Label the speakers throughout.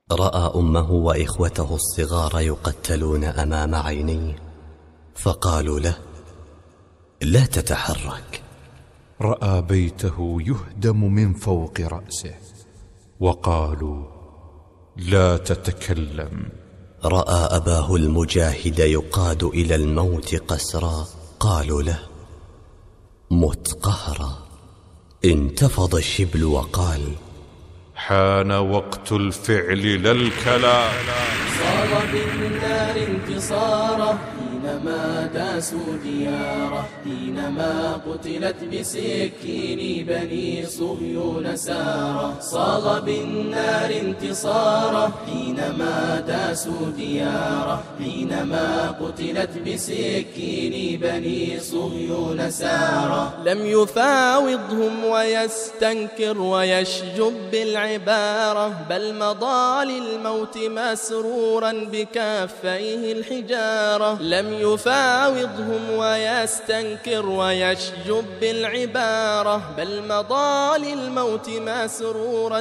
Speaker 1: رأى أمه وإخوته الصغار يقتلون أمام عينيه، فقالوا له: لا تتحرك.
Speaker 2: رأى بيته يهدم من فوق رأسه، وقالوا: لا تتكلم.
Speaker 1: رأى أباه المجاهد يقاد إلى الموت قسرا، قالوا له: مت قهرا. انتفض الشبل وقال:
Speaker 2: حان وقت الفعل لا الكلام.
Speaker 3: صار بالنار انتصاره حينما داسوا دياره، حينما قتلت بسكين بني صهيون ساره. صاغ بالنار انتصاره حينما داسوا دياره، حينما قتلت بسكين بني صهيون ساره. لم يفاوضهم ويستنكر ويشجب بالعبارة، بل مضى للموت مسرورا بكفيه الحجارة. لم يفاوضهم ويستنكر ويشجب بالعبارة، بل مضى للموت مسرورا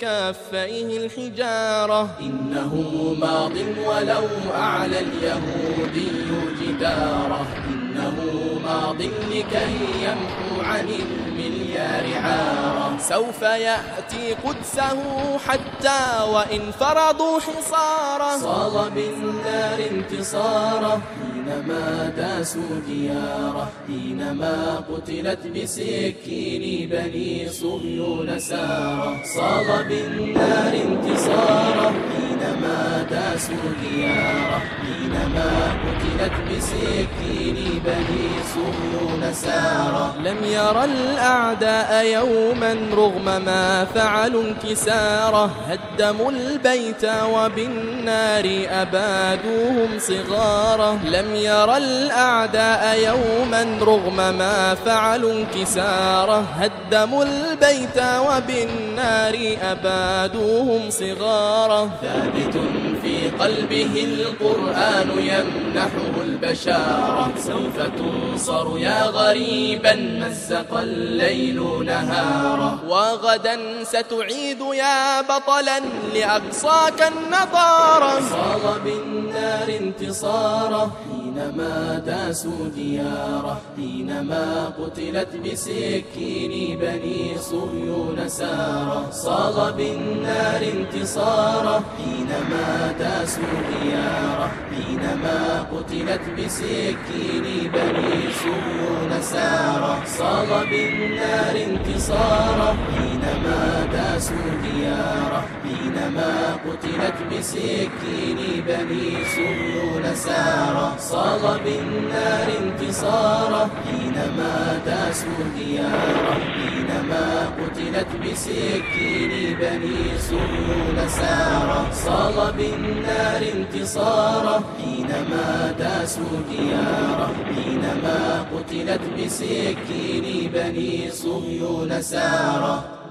Speaker 3: بكفيه الحجارة. إنه ماض ولو أعلى اليهودي جداره، إنه ماض لكي يمحو عن المليار عاره. سوف يأتي قدسه حتى وإن فرضوا حصاره. صاغ بالنار انتصاره حينما داسوا دياره، حينما قتلت بسكين بني صهيون ساره. صاغ بالنار انتصاره حينما داسوا دياره، حينما قتلت بسكين بني صهيون ساره. لم يرى الأعداء يوما رغم ما فعلوا انكساره، هدموا البيت وبالنار أبادوهم صغاره. لم يرى الأعداء يوما رغم ما فعلوا انكساره، هدموا البيت وبالنار أبادوهم صغاره. ثابت في قلبه القرآن يمنحه البشارة، سوف تنصر يا غريبا مزق الليل نهارا. وغدا ستعيد يا بطلا لأقصاك النضارا. صاغ بالنار انتصاره حينما داسوا دياره، حينما قتلت بسكين بني صهيون ساره. صاغ بالنار انتصاره حينما داسوا دياره، حينما قتلت بسكين بني صهيون ساره. صاغ بالنار انتصاره حينما داسوا دياره، حينما قتلت بسكين بني صهيون ساره. صاغ بالنار انتصاره حينما داسوا دياره، حينما قتلت بسكين بني صهيون ساره. صاغ بالنار انتصاره حينما داسوا دياره، حينما قتلت بسكين بني صهيون ساره.